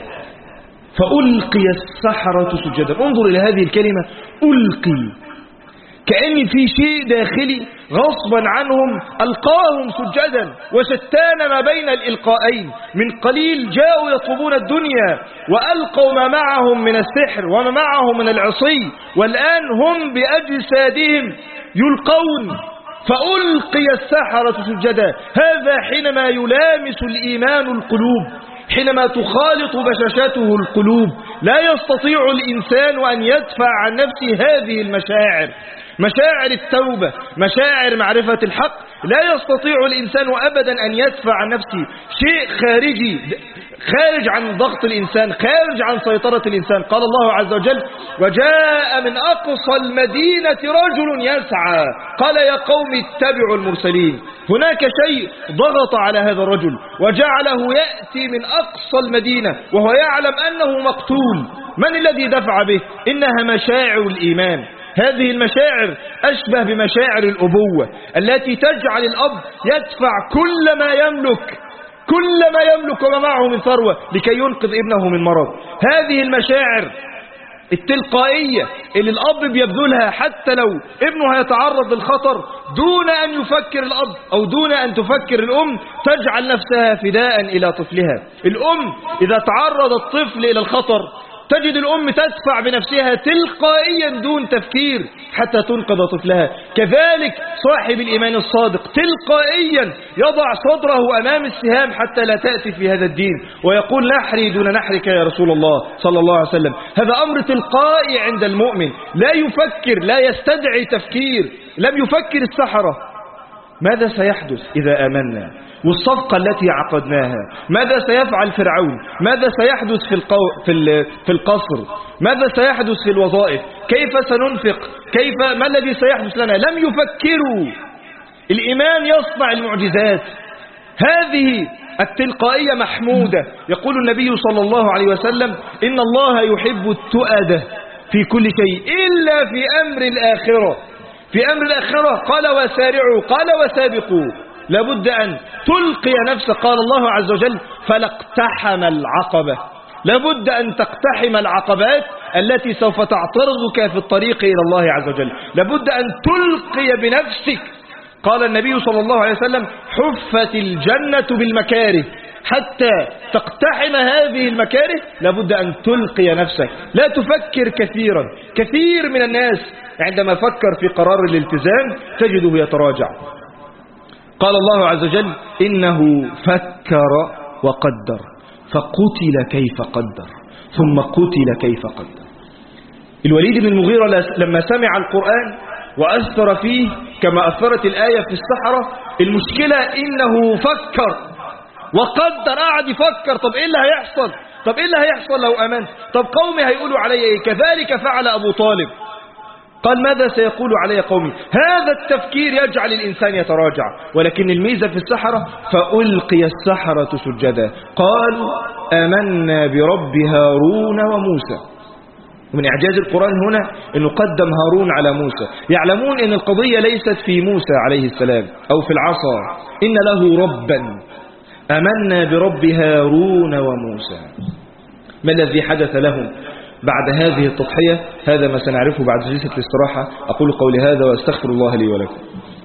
فألقي السحرة سجدا. انظر إلى هذه الكلمة ألقي، كأن في شيء داخلي غصبا عنهم ألقاهم سجدا. وشتان ما بين الإلقائين. من قليل جاءوا يطلبون الدنيا وألقوا ما معهم من السحر وما معهم من العصي، والآن هم بأجسادهم يلقون. فألقي السحرة سجدا. هذا حينما يلامس الإيمان القلوب، حينما تخالط بشاشته القلوب. لا يستطيع الإنسان أن يدفع عن نفسه هذه المشاعر، مشاعر التوبة، مشاعر معرفة الحق. لا يستطيع الإنسان أبدا أن يدفع عن نفسه شيء خارجي، خارج عن ضغط الإنسان، خارج عن سيطرة الإنسان. قال الله عز وجل: وجاء من أقصى المدينة رجل يسعى قال يا قوم اتبعوا المرسلين. هناك شيء ضغط على هذا الرجل وجعله يأتي من أقصى المدينة وهو يعلم أنه مقتول. من الذي دفع به؟ إنها مشاعر الإيمان. هذه المشاعر أشبه بمشاعر الأبوة التي تجعل الأب يدفع كل ما يملك وما معه من ثروة لكي ينقذ ابنه من مرض. هذه المشاعر التلقائية اللي الأب بيبذلها حتى لو ابنه هيتعرض للخطر دون أن يفكر الأب أو دون أن تفكر الأم، تجعل نفسها فداء إلى طفلها. الأم إذا تعرض الطفل إلى الخطر تجد الأم تدفع بنفسها تلقائيا دون تفكير حتى تنقذ طفلها. كذلك صاحب الإيمان الصادق تلقائيا يضع صدره أمام السهام حتى لا تأتي في هذا الدين ويقول نحري دون نحرك يا رسول الله صلى الله عليه وسلم. هذا أمر تلقائي عند المؤمن، لا يفكر، لا يستدعي تفكير. لم يفكر السحرة ماذا سيحدث إذا آمنا والصفقة التي عقدناها. ماذا سيفعل فرعون؟ ماذا سيحدث في القصر؟ ماذا سيحدث في الوظائف؟ كيف سننفق؟ ما الذي سيحدث لنا؟ لم يفكروا. الإيمان يصنع المعجزات. هذه التلقائية محمودة. يقول النبي صلى الله عليه وسلم: إن الله يحب التؤدة في كل شيء إلا في أمر الآخرة. في أمر الآخرة قال: وسارعوا، قال: وسابقوا. لابد أن تلقي نفسك. قال الله عز وجل: فلاقتحم العقبة. لابد أن تقتحم العقبات التي سوف تعترضك في الطريق إلى الله عز وجل. لابد أن تلقي بنفسك. قال النبي صلى الله عليه وسلم: حفت الجنة بالمكاره. حتى تقتحم هذه المكاره لابد أن تلقي نفسك. لا تفكر كثيرا. كثير من الناس عندما فكر في قرار الالتزام تجده يتراجع. قال الله عز وجل: إنه فكر وقدر فقتل كيف قدر ثم قتل كيف قدر. الوليد بن المغيرة لما سمع القرآن وأثر فيه كما أثرت الآية في السحرة، المشكلة إنه فكر وقدر. قاعد يفكر: طب إيه اللي هيحصل؟ طب إيه اللي هيحصل لو أمنت؟ طب قومي هيقولوا علي إيه؟ كذلك فعل أبو طالب. قال: ماذا سيقول علي قومي؟ هذا التفكير يجعل الإنسان يتراجع. ولكن الميزة في السحرة: فألقي السحرة سجدا قالوا آمنا برب هارون وموسى. ومن إعجاز القرآن هنا أنه قدم هارون على موسى. يعلمون أن القضية ليست في موسى عليه السلام أو في العصا، إن له ربا. آمنا برب هارون وموسى. ما الذي حدث لهم بعد هذه التضحية؟ هذا ما سنعرفه بعد جلسة الاستراحة. أقول قولي هذا وأستغفر الله لي ولكم.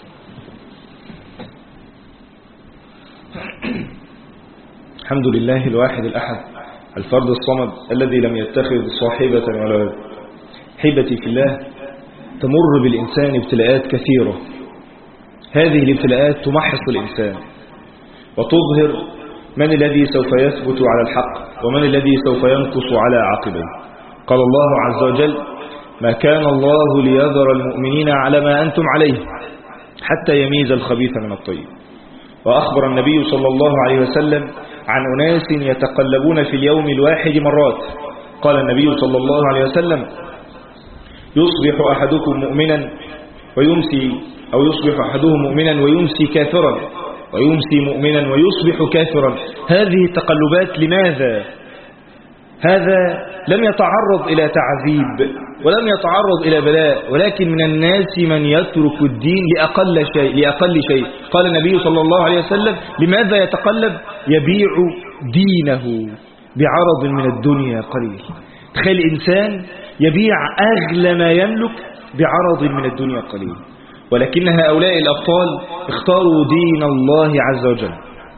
الحمد لله الواحد الأحد الفرد الصمد الذي لم يتخذ صاحبة ولا ولد. حبتي في الله، تمر بالإنسان ابتلاءات كثيرة. هذه الابتلاءات تمحص الإنسان وتظهر من الذي سوف يثبت على الحق ومن الذي سوف ينقص على عقبيه. قال الله عز وجل: ما كان الله ليذر المؤمنين على ما أنتم عليه حتى يميز الخبيث من الطيب. وأخبر النبي صلى الله عليه وسلم عن أناس يتقلبون في اليوم الواحد مرات. قال النبي صلى الله عليه وسلم: يصبح أحدكم مؤمنا ويمسي، أو يصبح أحدهم مؤمنا ويمسي كافرا، ويمسي مؤمنا ويصبح كافرا. هذه التقلبات لماذا؟ هذا لم يتعرض إلى تعذيب ولم يتعرض إلى بلاء، ولكن من الناس من يترك الدين لأقل شيء. قال النبي صلى الله عليه وسلم: لماذا يتقلب؟ يبيع دينه بعرض من الدنيا قليل. تخيل إنسان يبيع أغلى ما يملك بعرض من الدنيا قليل. ولكن هؤلاء الأبطال اختاروا دين الله عز وجل.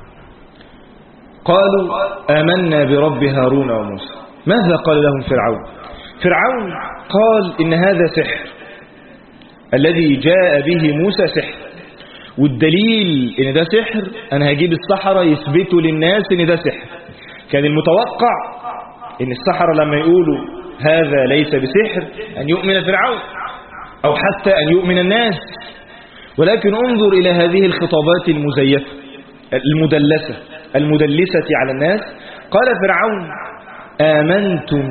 قالوا آمنا برب هارون وموسى. ماذا قال لهم فرعون؟ فرعون قال: إن هذا سحر، الذي جاء به موسى سحر، والدليل إن ده سحر أنا هجيب السحرة يثبتوا للناس إن ده سحر. كان المتوقع إن السحرة لما يقولوا هذا ليس بسحر أن يؤمن فرعون أو حتى أن يؤمن الناس. ولكن انظر إلى هذه الخطابات المزيفة المدلسة على الناس. قال فرعون: آمنتم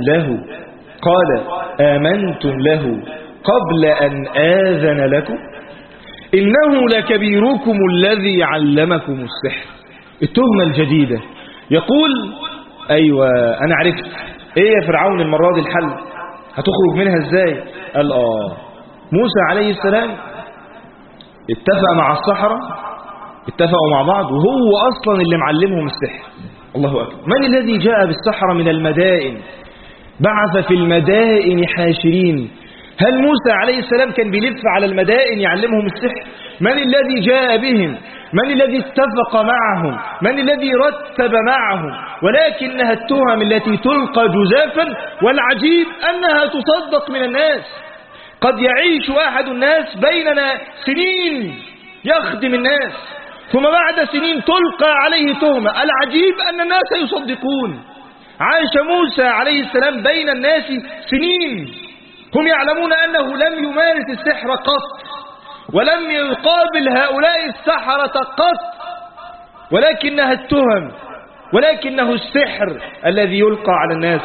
له قبل أن آذن لكم إنه لكبيركم الذي علمكم السحر. التهمة الجديدة. يقول: أيوة أنا عرفت. إيه يا فرعون المرة دي الحل؟ هتخرج منها إزاي؟ قال: موسى عليه السلام اتفق مع السحرة، اتفقوا مع بعض، وهو أصلا اللي معلمهم السحر. الله أكبر. من الذي جاء بالسحرة من المدائن؟ بعث في المدائن حاشرين. هل موسى عليه السلام كان بيلف على المدائن يعلمهم السحر؟ من الذي جاء بهم؟ من الذي اتفق معهم؟ من الذي رتب معهم؟ ولكنها التهم التي تلقى جزافا، والعجيب أنها تصدق من الناس. قد يعيش أحد الناس بيننا سنين يخدم الناس، ثم بعد سنين تلقى عليه تهمة. العجيب أن الناس يصدقون. عاش موسى عليه السلام بين الناس سنين، هم يعلمون أنه لم يمارس السحر قط، ولم يقابل هؤلاء السحرة قط. ولكنها التهم، ولكنه السحر الذي يلقى على الناس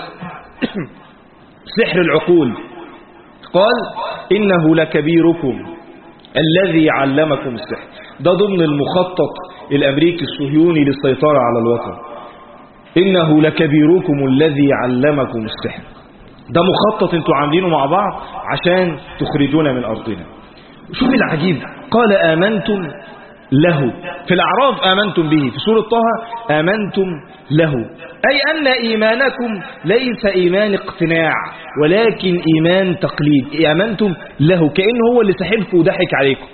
سحر العقول. قال إنه لكبيركم الذي علمكم السحر. ده ضمن المخطط الأمريكي الصهيوني للسيطرة على الوطن. إنه لكبيركم الذي علمكم السحر. ده مخطط انتوا عاملينه مع بعض عشان تخرجونا من أرضنا. شوف العجيب، قال آمنتم له. في الأعراف آمنتم به، في سورة طه آمنتم له، أي أن إيمانكم ليس إيمان اقتناع ولكن إيمان تقليد. آمنتم له كأنه هو اللي سحبكم وضحك عليكم،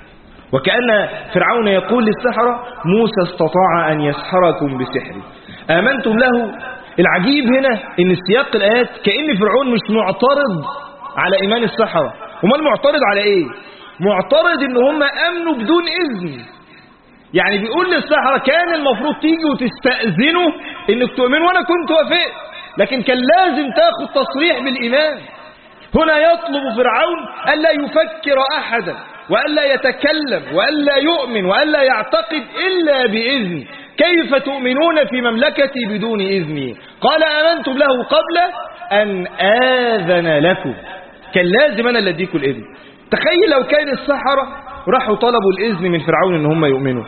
وكأن فرعون يقول للسحرة موسى استطاع أن يسحركم بسحره. آمنتم له. العجيب هنا إن السياق الآيات كأن فرعون مش معترض على إيمان السحرة. وما المعترض على إيه؟ معترض إن هم أمنوا بدون إذن. يعني بيقول للسحرة كان المفروض تيجي وتستأذنوا إنك تؤمنوا، وأنا كنت وافقت، لكن كان لازم تاخد تصريح بالإيمان. هنا يطلب فرعون ألا يفكر أحدا وألا يتكلم وألا يؤمن وألا يعتقد إلا بإذن. كيف تؤمنون في مملكتي بدون إذني؟ قال آمنتم له قبل أن آذن لكم. كان لازم أنا اللي أديكم الإذن. تخيل لو كان السحرة راحوا طلبوا الإذن من فرعون إن هم يؤمنوا،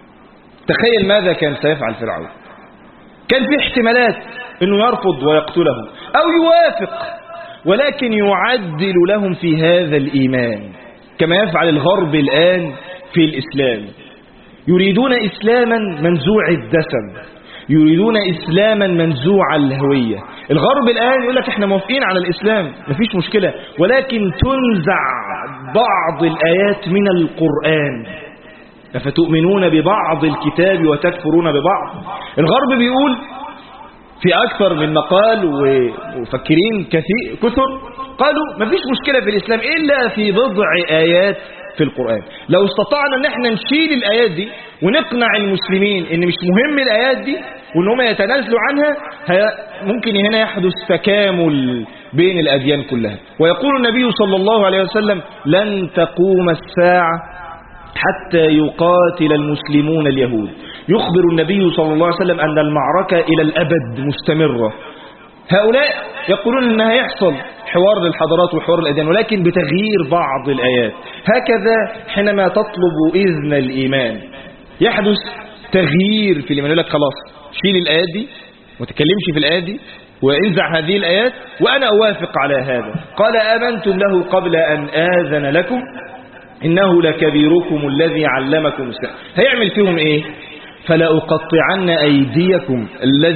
تخيل ماذا كان سيفعل فرعون. كان في احتمالات إنه يرفض ويقتله أو يوافق، ولكن يعدل لهم في هذا الإيمان كما يفعل الغرب الآن في الإسلام. يريدون إسلاما منزوع الدسم، يريدون إسلاما منزوع الهوية. الغرب الآن يقول لك احنا موافقين على الإسلام، مفيش مشكلة، ولكن تنزع بعض الآيات من القرآن. أفتؤمنون ببعض الكتاب وتكفرون ببعض. الغرب بيقول في أكثر من مقال ومفكرين كثر قالوا مفيش مشكلة في الإسلام إلا في بضع آيات في القرآن. لو استطعنا ان احنا نشيل الآيات دي ونقنع المسلمين ان مش مهم الآيات دي وان هم يتنازلوا عنها، ممكن هنا يحدث تكامل بين الأديان كلها. ويقول النبي صلى الله عليه وسلم لن تقوم الساعة حتى يقاتل المسلمون اليهود. يخبر النبي صلى الله عليه وسلم أن المعركة إلى الأبد مستمرة. هؤلاء يقولون أنها يحصل حوار للحضارات وحوار الأديان، ولكن بتغيير بعض الآيات. هكذا حينما تطلب إذن الإيمان يحدث تغيير في الإيمان. يقول لك خلاص شيل الآيات دي وتكلمش في الآيات دي وانزع هذه الآيات وأنا أوافق على هذا. قال آمنتم له قبل أن آذن لكم إنه لكبيركم الذي علمكم السحر. هيعمل فيهم إيه؟ فلأقطعن أيديكم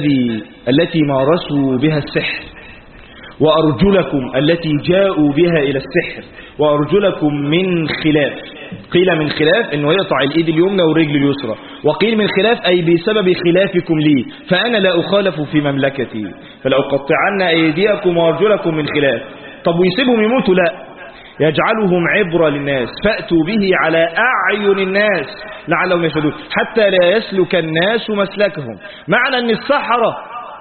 التي مارسوا بها السحر وأرجلكم التي جاءوا بها إلى السحر وأرجلكم من خلاف. قيل من خلاف إنه يقطع الإيد اليمنى والرجل اليسرى، وقيل من خلاف أي بسبب خلافكم لي فأنا لا أخالف في مملكتي. فلأقطعن أيديكم وأرجلكم من خلاف. طب ويسيبهم يموتوا؟ لا، يجعلهم عبرة للناس فأتوا به على أعين الناس لعلهم يشهدون حتى لا يسلك الناس مسلكهم. معنى أن السحرة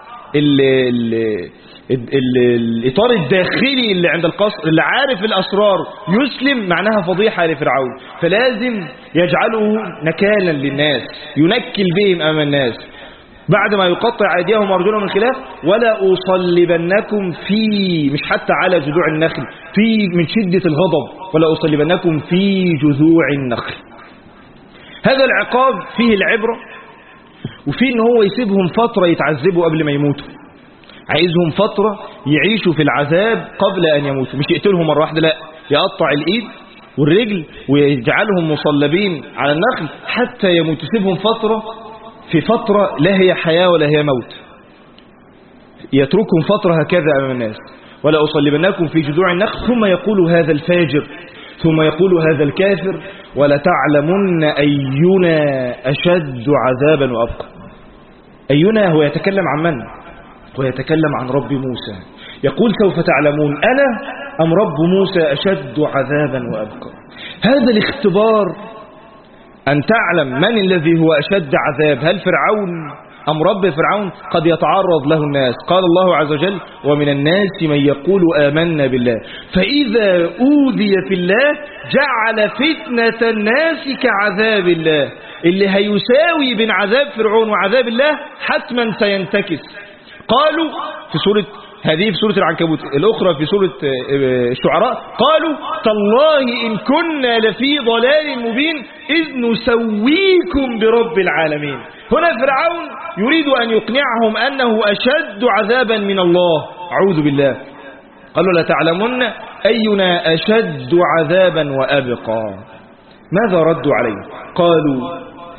الإطار الداخلي اللي عند القصر اللي عارف الأسرار يسلم، معناها فضيحة لفرعون، فلازم يجعله نكالا للناس ينكل بهم أمام الناس. بعد ما يقطع أيديهم وأرجلهم من خلاف ولا أصلبنكم في، مش حتى على جذوع النخل، في من شدة الغضب، ولا أصلبنكم في جذوع النخل. هذا العقاب فيه العبرة وفيه ان هو يسيبهم فترة يتعذبوا قبل ما يموتوا. عايزهم فترة يعيشوا في العذاب قبل أن يموتوا، مش يقتلهم مرة واحدة، لا، يقطع الإيد والرجل ويجعلهم مصلبين على النخل حتى يموتوا. يسيبهم فترة، في فترة لا هي حياة ولا هي موت، يتركهم فترة هكذا أمام الناس. ولا أصلبنكم في جذوع النخل ثم يقول هذا الفاجر ثم يقول هذا الكافر ولتعلمن أينا أشد عذابا وأبقى. أينا هو يتكلم عن من؟ هو يتكلم عن رب موسى، يقول سوف تعلمون أنا أم رب موسى أشد عذابا وأبقى. هذا الاختبار أن تعلم من الذي هو أشد عذاب، هل فرعون أم رب فرعون قد يتعرض له الناس. قال الله عز وجل ومن الناس من يقول آمنا بالله فإذا أوذي في الله جعل فتنة الناس كعذاب الله. اللي هيساوي بين عذاب فرعون وعذاب الله حتما سينتكس. قالوا في سورة هذه في سورة العنكبوت، الأخرى في سورة الشعراء قالوا تالله إن كنا لفي ضلال مبين إذ نسويكم برب العالمين. هنا فرعون يريد أن يقنعهم أنه أشد عذابا من الله. أعوذ بالله. قالوا لتعلمن أينا أشد عذابا وأبقى. ماذا ردوا عليه؟ قالوا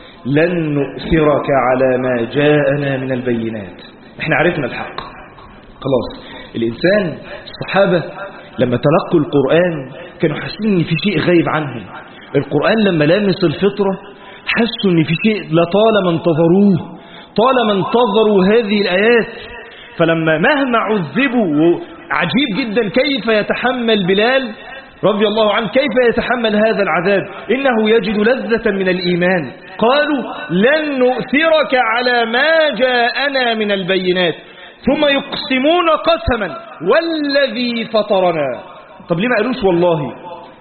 لن نؤثرك على ما جاءنا من البينات. احنا عرفنا الحق خلاص. الإنسان الصحابة لما تلقوا القرآن كانوا حاسين ان في شيء غايب عنهم. القرآن لما لامس الفطرة حسوا ان في شيء لطالما انتظروه، طالما انتظروا هذه الآيات. فلما مهما عذبوا، عجيب جدا كيف يتحمل بلال رضي الله عنه، كيف يتحمل هذا العذاب، إنه يجد لذة من الإيمان. قالوا لن نؤثرك على ما جاءنا من البينات ثم يقسمون قسما والذي فطرنا. طب لما قالوش والله؟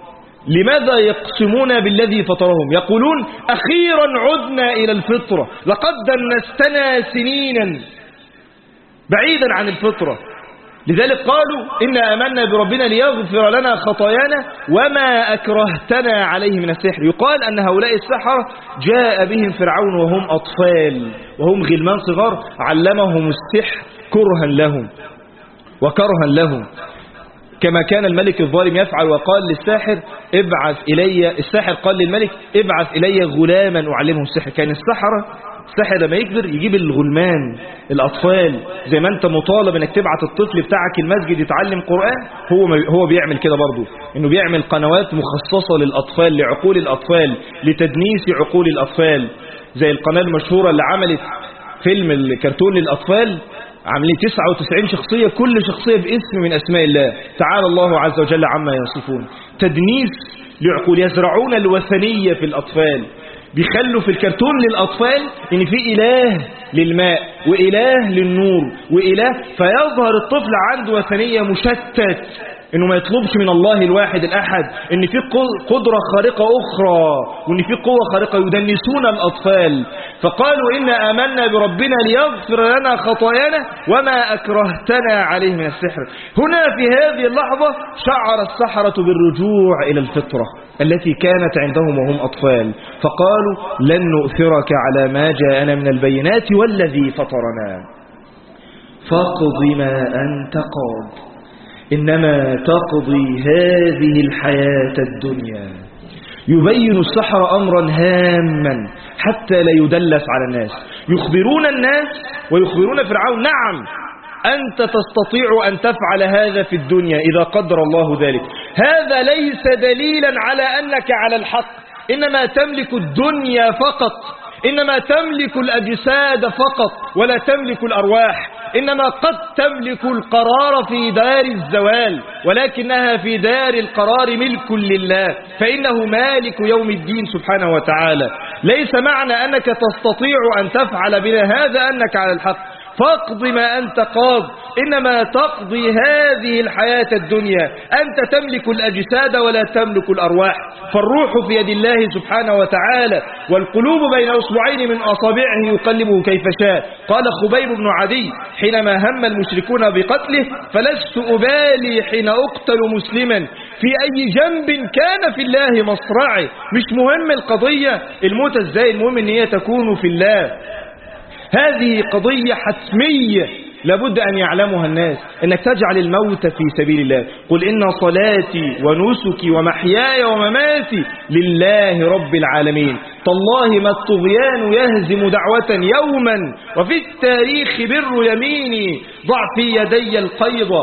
لماذا يقسمون بالذي فطرهم؟ يقولون أخيرا عدنا إلى الفطرة، لقد دنستنا سنينا بعيدا عن الفطرة. لذلك قالوا إنا آمنا بربنا ليغفر لنا خطايانا وما أكرهتنا عليه من السحر. يقال أن هؤلاء السحرة جاء بهم فرعون وهم أطفال وهم غلمان صغار، علمهم السحر كرها لهم وكرها لهم، كما كان الملك الظالم يفعل وقال للساحر ابعث إلي، الساحر قال للملك ابعث إلي غلاما أعلمه السحر. كان الساحر لما يكبر يجيب الغلمان الأطفال، زي ما أنت مطالب أنك تبعت الطفل بتاعك المسجد يتعلم قرآن، هو بيعمل كده برضه، إنه بيعمل قنوات مخصصة للأطفال، لعقول الأطفال، لتدنيس عقول الأطفال، زي القناة المشهورة اللي عملت فيلم الكرتون للأطفال، عاملين 99 شخصية، كل شخصية باسم من أسماء الله تعالى الله عز وجل عما يصفون. تدنيس لعقول، يزرعون الوثنية في الأطفال، بيخلوا في الكرتون للأطفال إن في إله للماء وإله للنور وإله، فيظهر الطفل عنده وثنية مشتت، إنه ما يطلبش من الله الواحد الأحد، إن في قدرة خارقة أخرى وإن في قوة خارقة، يدنسون الأطفال. فقالوا إنا آمنا بربنا ليغفر لنا خطايانا وما أكرهتنا عليه من السحر. هنا في هذه اللحظة شعر السحرة بالرجوع إلى الفطرة التي كانت عندهم وهم أطفال، فقالوا لن نؤثرك على ما جاءنا من البينات والذي فطرنا فاقض ما أنت قاض إنما تقضي هذه الحياة الدنيا. يبين السحرة أمرا هاما حتى لا يدلس على الناس، يخبرون الناس ويخبرون فرعون نعم أنت تستطيع أن تفعل هذا في الدنيا إذا قدر الله ذلك، هذا ليس دليلا على أنك على الحق، إنما تملك الدنيا فقط، إنما تملك الأجساد فقط ولا تملك الأرواح، إنما قد تملك القرار في دار الزوال ولكنها في دار القرار ملك لله، فإنه مالك يوم الدين سبحانه وتعالى. ليس معنى أنك تستطيع أن تفعل بنا هذا أنك على الحق، فاقض ما أنت قاض إنما تقضي هذه الحياة الدنيا، أنت تملك الأجساد ولا تملك الأرواح، فالروح في يد الله سبحانه وتعالى والقلوب بين أصبعين من أصابعه يقلبه كيف شاء. قال خبيب بن عدي حينما هم المشركون بقتله فلست أبالي حين أقتل مسلما في أي جنب كان في الله مصرعي، مش مهم القضية الموت ازاي، المهم ان هي تكون في الله. هذه قضية حتمية لابد أن يعلمها الناس، أنك تجعل الموت في سبيل الله. قل إن صلاتي ونسكي ومحياي ومماتي لله رب العالمين، تالله ما الطغيان يهزم دعوة يوما وفي التاريخ بر يميني، ضع في يدي القيد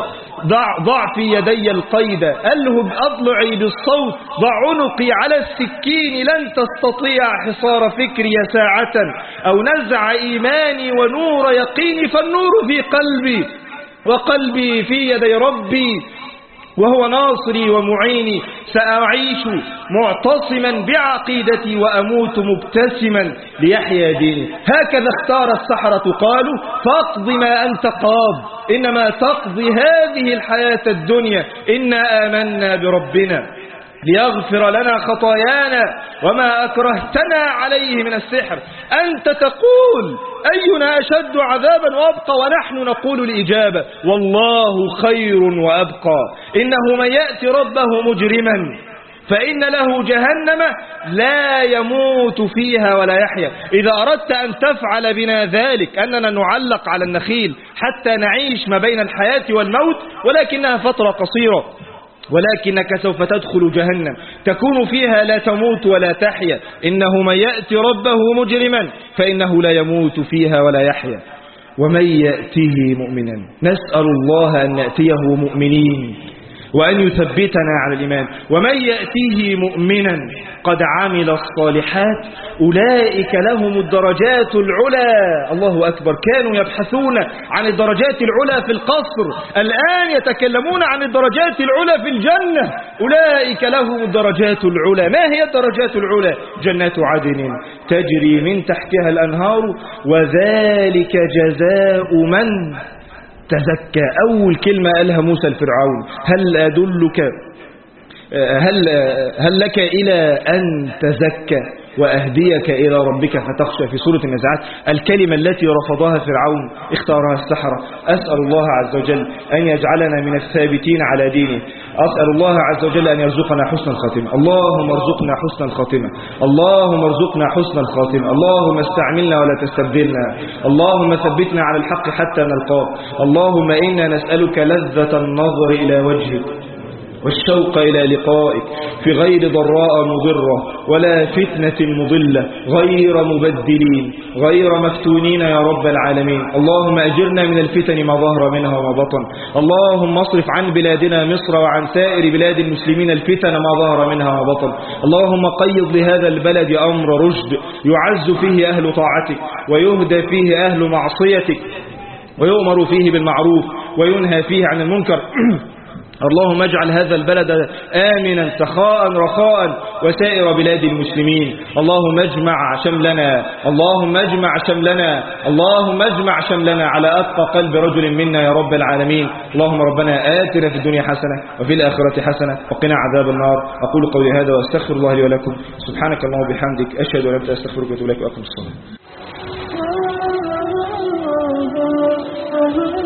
ألهب أضلعي بالصوت، ضع عنقي على السكين، لن تستطيع حصار فكري ساعة أو نزع إيماني ونور يقيني، فالنور في قلبي وقلبي في يدي ربي وهو ناصري ومعيني، سأعيش معتصما بعقيدتي وأموت مبتسما ليحيى ديني. هكذا اختار السحرة، قالوا فاقض ما أنت قاض، إنما تقضي هذه الحياة الدنيا، إنا آمنا بربنا ليغفر لنا خطايانا وما أكرهتنا عليه من السحر. أنت تقول أينا أشد عذابا وأبقى، ونحن نقول الإجابة والله خير وأبقى. إنه من يأتي ربه مجرما فإن له جهنم لا يموت فيها ولا يحيا. إذا أردت أن تفعل بنا ذلك أننا نعلق على النخيل حتى نعيش ما بين الحياة والموت، ولكنها فترة قصيرة، ولكنك سوف تدخل جهنم تكون فيها لا تموت ولا تحيا. إنه من يأتي ربه مجرما فإنه لا يموت فيها ولا يحيا. ومن يأتيه مؤمنا، نسأل الله أن نأتيه مؤمنين وأن يثبتنا على الإيمان. ومن يأتيه مؤمنا قد عمل الصالحات أولئك لهم الدرجات العلى. الله أكبر، كانوا يبحثون عن الدرجات العلى في القصر، الآن يتكلمون عن الدرجات العلى في الجنة. أولئك لهم الدرجات العلى. ما هي الدرجات العلى؟ جنات عدن تجري من تحتها الأنهار وذلك جزاء من تزكى. أول كلمة قالها موسى الفرعون، هل أدلك هل لك إلى أن تزكى وأهديك إلى ربك فتخشى في سورة النزعات. الكلمة التي رفضها فرعون اختارها السحرة. أسأل الله عز وجل أن يجعلنا من الثابتين على دينه. أسأل الله عز وجل أن يرزقنا حسن الخاتمة. اللهم ارزقنا حسن الخاتمة، اللهم ارزقنا حسن الخاتمة. اللهم استعملنا ولا تستبدلنا، اللهم ثبتنا على الحق حتى نلقاك. اللهم إنا نسألك لذة النظر إلى وجهك والشوق إلى لقائك في غير ضراء مضرة ولا فتنة مضلة، غير مبدلين غير مفتونين يا رب العالمين. اللهم أجرنا من الفتن ما ظهر منها وما بطن. اللهم اصرف عن بلادنا مصر وعن سائر بلاد المسلمين الفتن ما ظهر منها وما بطن. اللهم قيض لهذا البلد أمر رشد يعز فيه أهل طاعتك ويهدى فيه أهل معصيتك ويؤمر فيه بالمعروف وينهى فيه عن المنكر. اللهم اجعل هذا البلد آمنا سخاء رخاء وسائر بلاد المسلمين. اللهم اجمع شملنا، اللهم اجمع شملنا، اللهم اجمع شملنا على أتقى قلب رجل منا يا رب العالمين. اللهم ربنا آتنا في الدنيا حسنة وفي الآخرة حسنة وقنا عذاب النار. أقول قولي هذا وأستغفر الله لي ولكم. سبحانك اللهم وبحمدك، أشهد أن لا إله إلا أنت، أستغفرك وأتوب إليك، وأقم الصلاة.